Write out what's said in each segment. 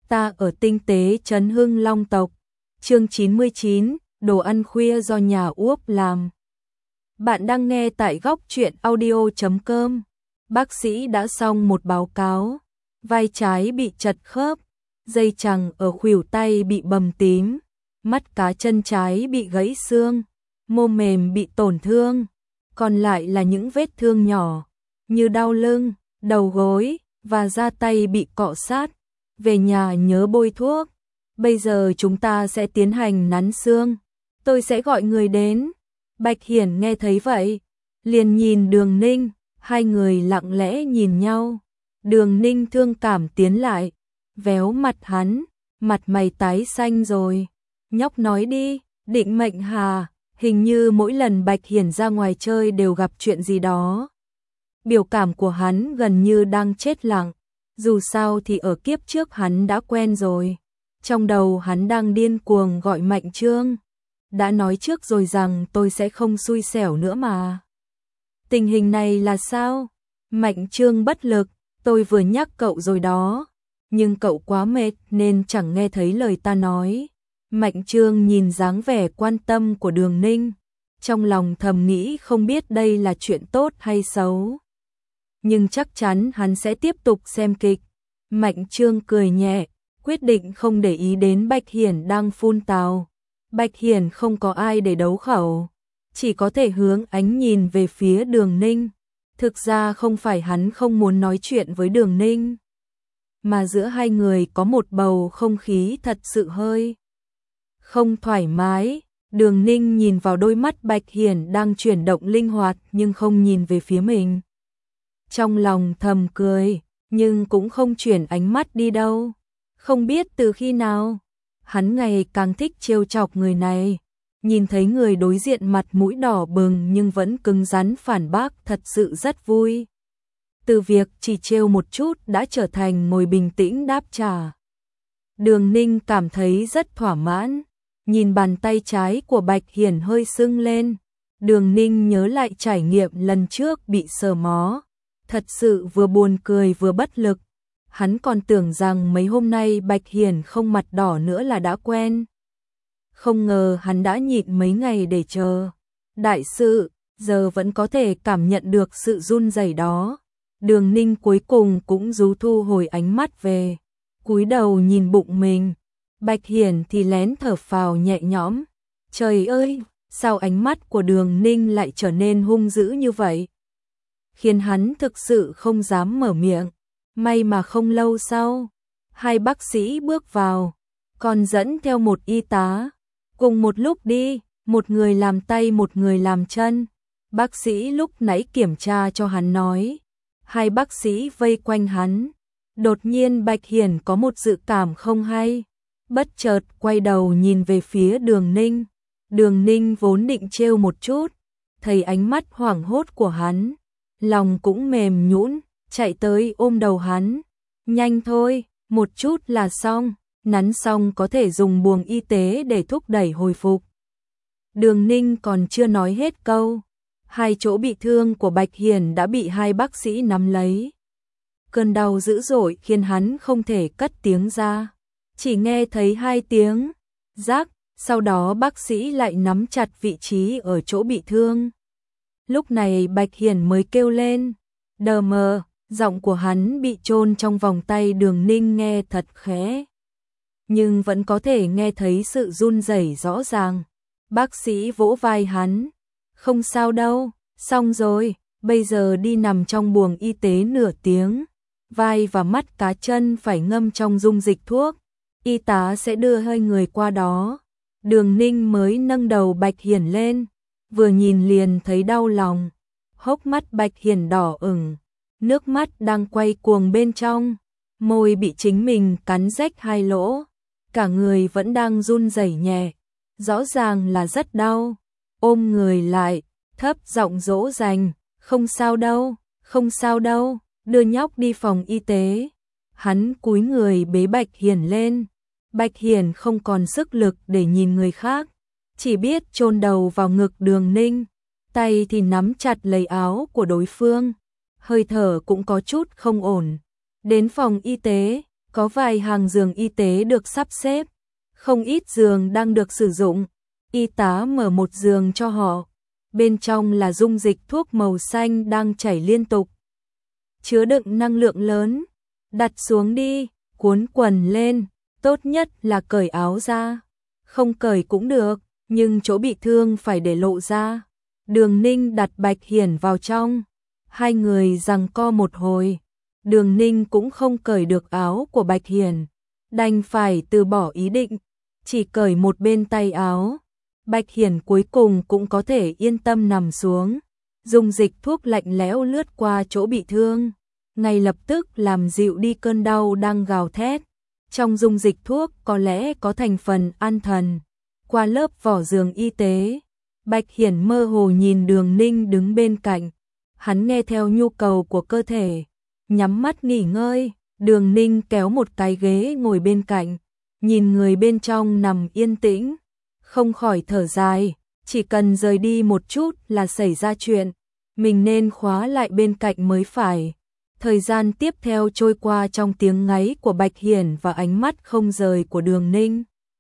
Ta ở tinh tế trấn Hưng Long tộc. Chương 99, đồ ăn khuya do nhà Úc làm. Bạn đang nghe tại góc truyện audio.com. Bác sĩ đã xong một báo cáo. Vai trái bị chật khớp, dây chằng ở khuỷu tay bị bầm tím, mắt cá chân trái bị gãy xương, mô mềm bị tổn thương, còn lại là những vết thương nhỏ như đau lưng, đầu gối và da tay bị cọ sát. Về nhà nhớ bôi thuốc. Bây giờ chúng ta sẽ tiến hành nắn xương. Tôi sẽ gọi người đến. Bạch Hiển nghe thấy vậy, liền nhìn Đường Ninh, hai người lặng lẽ nhìn nhau. Đường Ninh thương cảm tiến lại, véo mặt hắn, mặt mày tái xanh rồi. Nhóc nói đi, định mệnh hà, hình như mỗi lần Bạch Hiển ra ngoài chơi đều gặp chuyện gì đó. Biểu cảm của hắn gần như đang chết lặng. Dù sao thì ở kiếp trước hắn đã quen rồi. Trong đầu hắn đang điên cuồng gọi Mạnh Trương. Đã nói trước rồi rằng tôi sẽ không xui xẻo nữa mà. Tình hình này là sao? Mạnh Trương bất lực, tôi vừa nhắc cậu rồi đó. Nhưng cậu quá mệt nên chẳng nghe thấy lời ta nói. Mạnh Trương nhìn dáng vẻ quan tâm của Đường Ninh. Trong lòng thầm nghĩ không biết đây là chuyện tốt hay xấu. Nhưng chắc chắn hắn sẽ tiếp tục xem kịch. Mạnh Trương cười nhẹ, quyết định không để ý đến Bạch Hiển đang phun tào. Bạch Hiển không có ai để đấu khẩu, chỉ có thể hướng ánh nhìn về phía Đường Ninh. Thực ra không phải hắn không muốn nói chuyện với Đường Ninh, mà giữa hai người có một bầu không khí thật sự hơi không thoải mái. Đường Ninh nhìn vào đôi mắt Bạch Hiển đang chuyển động linh hoạt nhưng không nhìn về phía mình. Trong lòng thầm cười, nhưng cũng không chuyển ánh mắt đi đâu. Không biết từ khi nào, hắn ngày càng thích trêu chọc người này. Nhìn thấy người đối diện mặt mũi đỏ bừng nhưng vẫn cứng rắn phản bác thật sự rất vui. Từ việc chỉ trêu một chút đã trở thành ngồi bình tĩnh đáp trả. Đường Ninh cảm thấy rất thỏa mãn. Nhìn bàn tay trái của Bạch Hiển hơi sưng lên. Đường Ninh nhớ lại trải nghiệm lần trước bị sờ mó. Thật sự vừa buồn cười vừa bất lực. Hắn còn tưởng rằng mấy hôm nay Bạch Hiển không mặt đỏ nữa là đã quen. Không ngờ hắn đã nhịn mấy ngày để chờ. Đại sự, giờ vẫn có thể cảm nhận được sự run rẩy đó. Đường Ninh cuối cùng cũng rú thu hồi ánh mắt về. Cúi đầu nhìn bụng mình. Bạch Hiển thì lén thở phào nhẹ nhõm. Trời ơi, sao ánh mắt của Đường Ninh lại trở nên hung dữ như vậy? Khiến hắn thực sự không dám mở miệng. May mà không lâu sau, hai bác sĩ bước vào, còn dẫn theo một y tá. Cùng một lúc đi, một người làm tay một người làm chân. Bác sĩ lúc nãy kiểm tra cho hắn nói. Hai bác sĩ vây quanh hắn. Đột nhiên Bạch Hiển có một dự cảm không hay. Bất chợt quay đầu nhìn về phía Đường Ninh. Đường Ninh vốn định trêu một chút, thấy ánh mắt hoảng hốt của hắn, lòng cũng mềm nhũn, chạy tới ôm đầu hắn. Nhanh thôi, một chút là xong, nắn xong có thể dùng buồng y tế để thúc đẩy hồi phục. Đường Ninh còn chưa nói hết câu, hai chỗ bị thương của Bạch Hiển đã bị hai bác sĩ nắm lấy. Cơn đau dữ dội khiến hắn không thể cất tiếng ra, chỉ nghe thấy hai tiếng rắc, sau đó bác sĩ lại nắm chặt vị trí ở chỗ bị thương. Lúc này Bạch Hiển mới kêu lên, đờ mờ, giọng của hắn bị chôn trong vòng tay Đường Ninh nghe thật khẽ. Nhưng vẫn có thể nghe thấy sự run rẩy rõ ràng. Bác sĩ vỗ vai hắn, không sao đâu, xong rồi, bây giờ đi nằm trong buồng y tế nửa tiếng. Vai và mắt cá chân phải ngâm trong dung dịch thuốc. Y tá sẽ đưa hai người qua đó. Đường Ninh mới nâng đầu Bạch Hiển lên, vừa nhìn liền thấy đau lòng. Hốc mắt Bạch Hiển đỏ ửng, nước mắt đang quay cuồng bên trong, môi bị chính mình cắn rách hai lỗ, cả người vẫn đang run rẩy nhẹ, rõ ràng là rất đau. Ôm người lại, thấp giọng dỗ dành, không sao đâu, không sao đâu, đưa nhóc đi phòng y tế. Hắn cúi người bế Bạch Hiển lên. Bạch Hiển không còn sức lực để nhìn người khác, chỉ biết chôn đầu vào ngực Đường Ninh, tay thì nắm chặt lấy áo của đối phương, hơi thở cũng có chút không ổn. Đến phòng y tế, Có vài hàng giường y tế được sắp xếp, không ít giường đang được sử dụng. Y tá mở một giường cho họ. Bên trong là dung dịch thuốc màu xanh đang chảy liên tục, chứa đựng năng lượng lớn. Đặt xuống đi, cuốn quần lên, tốt nhất là cởi áo ra. Không cởi cũng được, nhưng chỗ bị thương phải để lộ ra. Đường Ninh đặt Bạch Hiển vào trong. Hai người giằng co một hồi. Đường Ninh cũng không cởi được áo của Bạch Hiển, đành phải từ bỏ ý định, chỉ cởi một bên tay áo. Bạch Hiển cuối cùng cũng có thể yên tâm nằm xuống. Dung dịch thuốc lạnh lẽo lướt qua chỗ bị thương, ngay lập tức làm dịu đi cơn đau đang gào thét. Trong dung dịch thuốc có lẽ có thành phần an thần. Qua lớp vỏ giường y tế, Bạch Hiển mơ hồ nhìn Đường Ninh đứng bên cạnh. Hắn nghe theo nhu cầu của cơ thể, nhắm mắt nghỉ ngơi. Đường Ninh kéo một cái ghế ngồi bên cạnh, nhìn người bên trong nằm yên tĩnh, không khỏi thở dài. Chỉ cần rời đi một chút là xảy ra chuyện, mình nên khóa lại bên cạnh mới phải. Thời gian tiếp theo trôi qua trong tiếng ngáy của Bạch Hiển và ánh mắt không rời của Đường Ninh.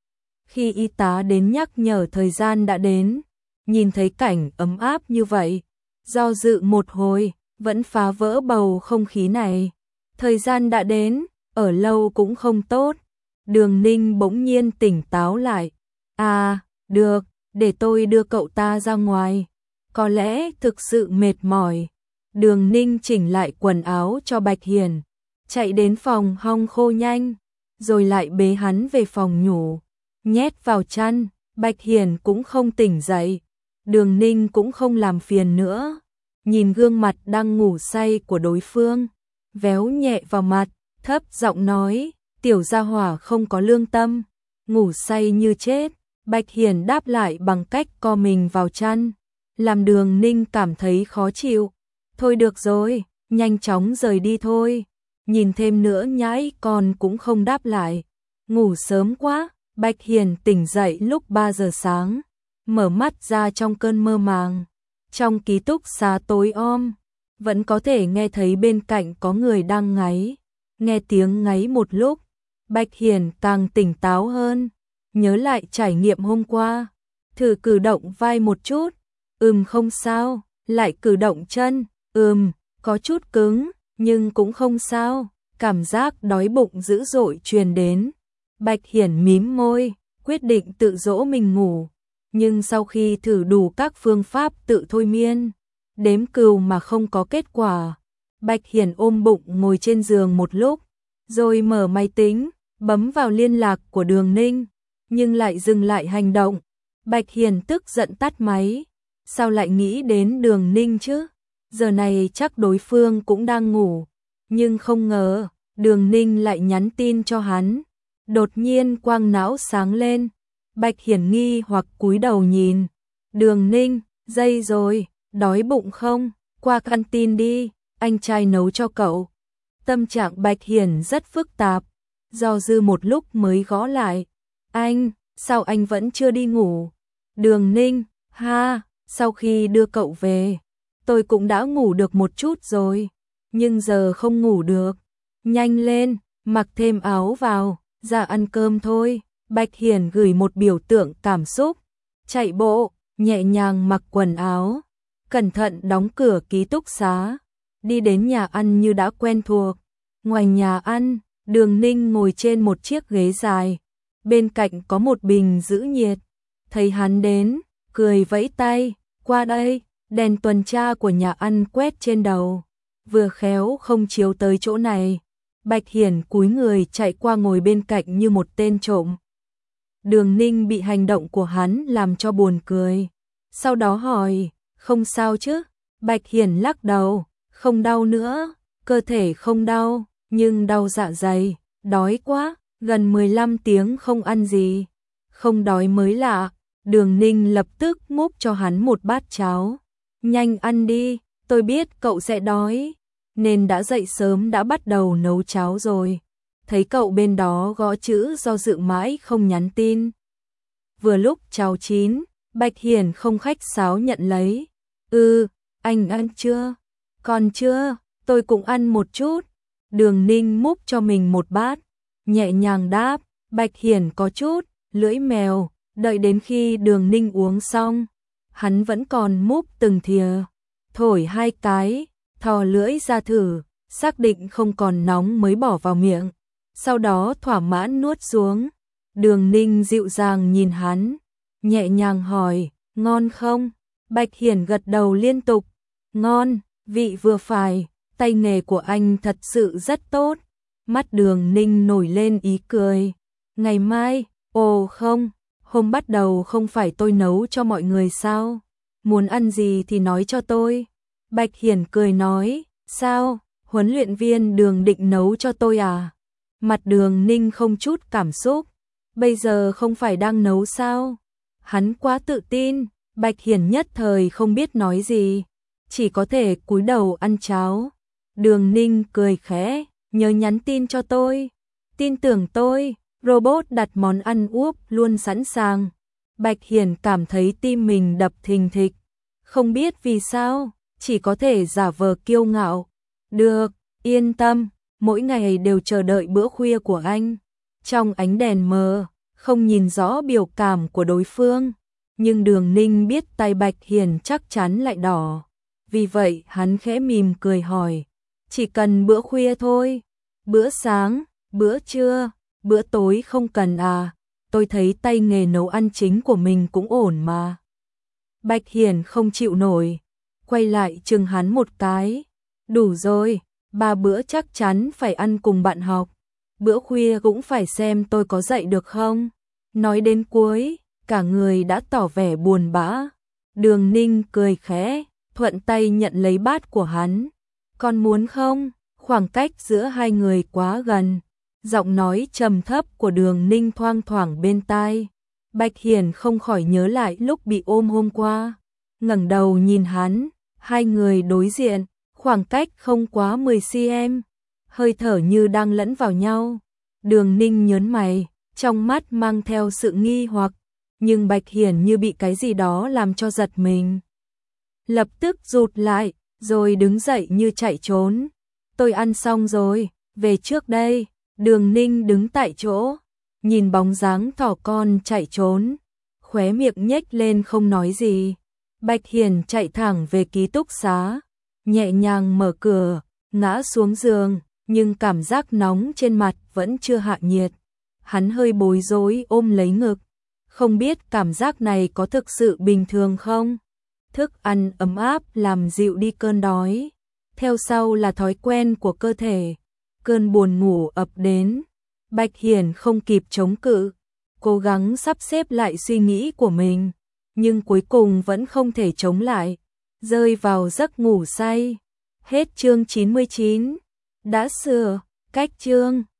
Khi y tá đến nhắc nhở thời gian đã đến, nhìn thấy cảnh ấm áp như vậy, do dự một hồi, vẫn phá vỡ bầu không khí này. Thời gian đã đến, ở lâu cũng không tốt. Đường Ninh bỗng nhiên tỉnh táo lại. À, được, để tôi đưa cậu ta ra ngoài. Có lẽ thực sự mệt mỏi. Đường Ninh chỉnh lại quần áo cho Bạch Hiển, chạy đến phòng hong khô nhanh, rồi lại bế hắn về phòng ngủ, nhét vào chăn. Bạch Hiển cũng không tỉnh dậy. Đường Ninh cũng không làm phiền nữa, nhìn gương mặt đang ngủ say của đối phương, véo nhẹ vào mặt, thấp giọng nói, tiểu gia hỏa không có lương tâm, ngủ say như chết. Bạch Hiển đáp lại bằng cách co mình vào chăn, làm Đường Ninh cảm thấy khó chịu. Thôi được rồi, nhanh chóng rời đi thôi. Nhìn thêm nữa nhãi con cũng không đáp lại. Ngủ sớm quá. Bạch Hiển tỉnh dậy lúc 3 giờ sáng, mở mắt ra trong cơn mơ màng. Trong ký túc xá tối om, vẫn có thể nghe thấy bên cạnh có người đang ngáy. Nghe tiếng ngáy một lúc, Bạch Hiển càng tỉnh táo hơn, nhớ lại trải nghiệm hôm qua, thử cử động vai một chút, không sao, lại cử động chân, có chút cứng, nhưng cũng không sao. Cảm giác đói bụng dữ dội truyền đến. Bạch Hiển mím môi, quyết định tự dỗ mình ngủ, nhưng sau khi thử đủ các phương pháp tự thôi miên, đếm cừu mà không có kết quả. Bạch Hiển ôm bụng ngồi trên giường một lúc, rồi mở máy tính, bấm vào liên lạc của Đường Ninh, nhưng lại dừng lại hành động. Bạch Hiển tức giận tắt máy, sao lại nghĩ đến Đường Ninh chứ? Giờ này chắc đối phương cũng đang ngủ, nhưng không ngờ, Đường Ninh lại nhắn tin cho hắn. Đột nhiên quang não sáng lên, Bạch Hiển nghi hoặc cúi đầu nhìn. Đường Ninh, dây rồi, đói bụng không? Qua canteen đi, anh trai nấu cho cậu. Tâm trạng Bạch Hiển rất phức tạp, do dự một lúc mới gõ lại. Anh, sao anh vẫn chưa đi ngủ? Đường Ninh, sau khi đưa cậu về, tôi cũng đã ngủ được một chút rồi, nhưng giờ không ngủ được. Nhanh lên, mặc thêm áo vào, ra ăn cơm thôi. Bạch Hiển gửi một biểu tượng cảm xúc, chạy bộ, nhẹ nhàng mặc quần áo, cẩn thận đóng cửa ký túc xá, đi đến nhà ăn như đã quen thuộc. Ngoài nhà ăn, Đường Ninh ngồi trên một chiếc ghế dài, bên cạnh có một bình giữ nhiệt. Thấy hắn đến, cười vẫy tay, qua đây. Đèn tuần tra của nhà ăn quét trên đầu, vừa khéo không chiếu tới chỗ này. Bạch Hiển cúi người chạy qua ngồi bên cạnh như một tên trộm. Đường Ninh bị hành động của hắn làm cho buồn cười, sau đó hỏi, không sao chứ? Bạch Hiển lắc đầu, không đau nữa, cơ thể không đau, nhưng đau dạ dày, đói quá, gần 15 tiếng không ăn gì, không đói mới lạ. Đường Ninh lập tức múc cho hắn một bát cháo. Nhanh ăn đi, tôi biết cậu sẽ đói, nên đã dậy sớm đã bắt đầu nấu cháo rồi. Thấy cậu bên đó gõ chữ do dự mãi không nhắn tin. Vừa lúc cháo chín, Bạch Hiển không khách sáo nhận lấy. Anh ăn chưa? Còn chưa, tôi cũng ăn một chút. Đường Ninh múc cho mình một bát, nhẹ nhàng đáp. Bạch Hiển có chút lưỡi mèo, đợi đến khi Đường Ninh uống xong, hắn vẫn còn múc từng thìa, thổi 2 cái, thò lưỡi ra thử, xác định không còn nóng mới bỏ vào miệng, sau đó thỏa mãn nuốt xuống. Đường Ninh dịu dàng nhìn hắn, nhẹ nhàng hỏi, ngon không? Bạch Hiển gật đầu liên tục, ngon, vị vừa phải, tay nghề của anh thật sự rất tốt. Mắt Đường Ninh nổi lên ý cười, ngày mai, ồ không, hôm bắt đầu không phải tôi nấu cho mọi người sao? Muốn ăn gì thì nói cho tôi. Bạch Hiển cười nói, sao, huấn luyện viên Đường định nấu cho tôi à? Mặt Đường Ninh không chút cảm xúc, bây giờ không phải đang nấu sao? Hắn quá tự tin, Bạch Hiển nhất thời không biết nói gì, chỉ có thể cúi đầu ăn cháo. Đường Ninh cười khẽ, nhớ nhắn tin cho tôi, tin tưởng tôi. Robot đặt món ăn úp luôn sẵn sàng. Bạch Hiển cảm thấy tim mình đập thình thịch, không biết vì sao, chỉ có thể giả vờ kiêu ngạo. Được, yên tâm, mỗi ngày đều chờ đợi bữa khuya của anh. Trong ánh đèn mờ, không nhìn rõ biểu cảm của đối phương, nhưng Đường Ninh biết tay Bạch Hiển chắc chắn lại đỏ. Vì vậy hắn khẽ mỉm cười hỏi, chỉ cần bữa khuya thôi, bữa sáng, bữa trưa, bữa tối không cần à? Tôi thấy tay nghề nấu ăn chính của mình cũng ổn mà. Bạch Hiển không chịu nổi, quay lại chừng hắn một cái. Đủ rồi, 3 bữa chắc chắn phải ăn cùng bạn học. Bữa khuya cũng phải xem tôi có dậy được không. Nói đến cuối, cả người đã tỏ vẻ buồn bã. Đường Ninh cười khẽ, thuận tay nhận lấy bát của hắn. Con muốn không? Khoảng cách giữa hai người quá gần. Giọng nói trầm thấp của Đường Ninh thoang thoảng bên tai. Bạch Hiển không khỏi nhớ lại lúc bị ôm hôm qua. Ngẩng đầu nhìn hắn, hai người đối diện, khoảng cách không quá 10 cm, hơi thở như đang lẫn vào nhau. Đường Ninh nhớn mày, trong mắt mang theo sự nghi hoặc, nhưng Bạch Hiển như bị cái gì đó làm cho giật mình. Lập tức rụt lại, rồi đứng dậy như chạy trốn. Tôi ăn xong rồi, về trước đây. Đường Ninh đứng tại chỗ, nhìn bóng dáng thỏ con chạy trốn, khóe miệng nhếch lên không nói gì. Bạch Hiển chạy thẳng về ký túc xá, nhẹ nhàng mở cửa, ngã xuống giường, nhưng cảm giác nóng trên mặt vẫn chưa hạ nhiệt. Hắn hơi bối rối ôm lấy ngực, không biết cảm giác này có thực sự bình thường không? Thức ăn ấm áp làm dịu đi cơn đói, theo sau là thói quen của cơ thể. Cơn buồn ngủ ập đến, Bạch Hiển không kịp chống cự, cố gắng sắp xếp lại suy nghĩ của mình, nhưng cuối cùng vẫn không thể chống lại, rơi vào giấc ngủ say. Hết chương 99, đã sửa, cách chương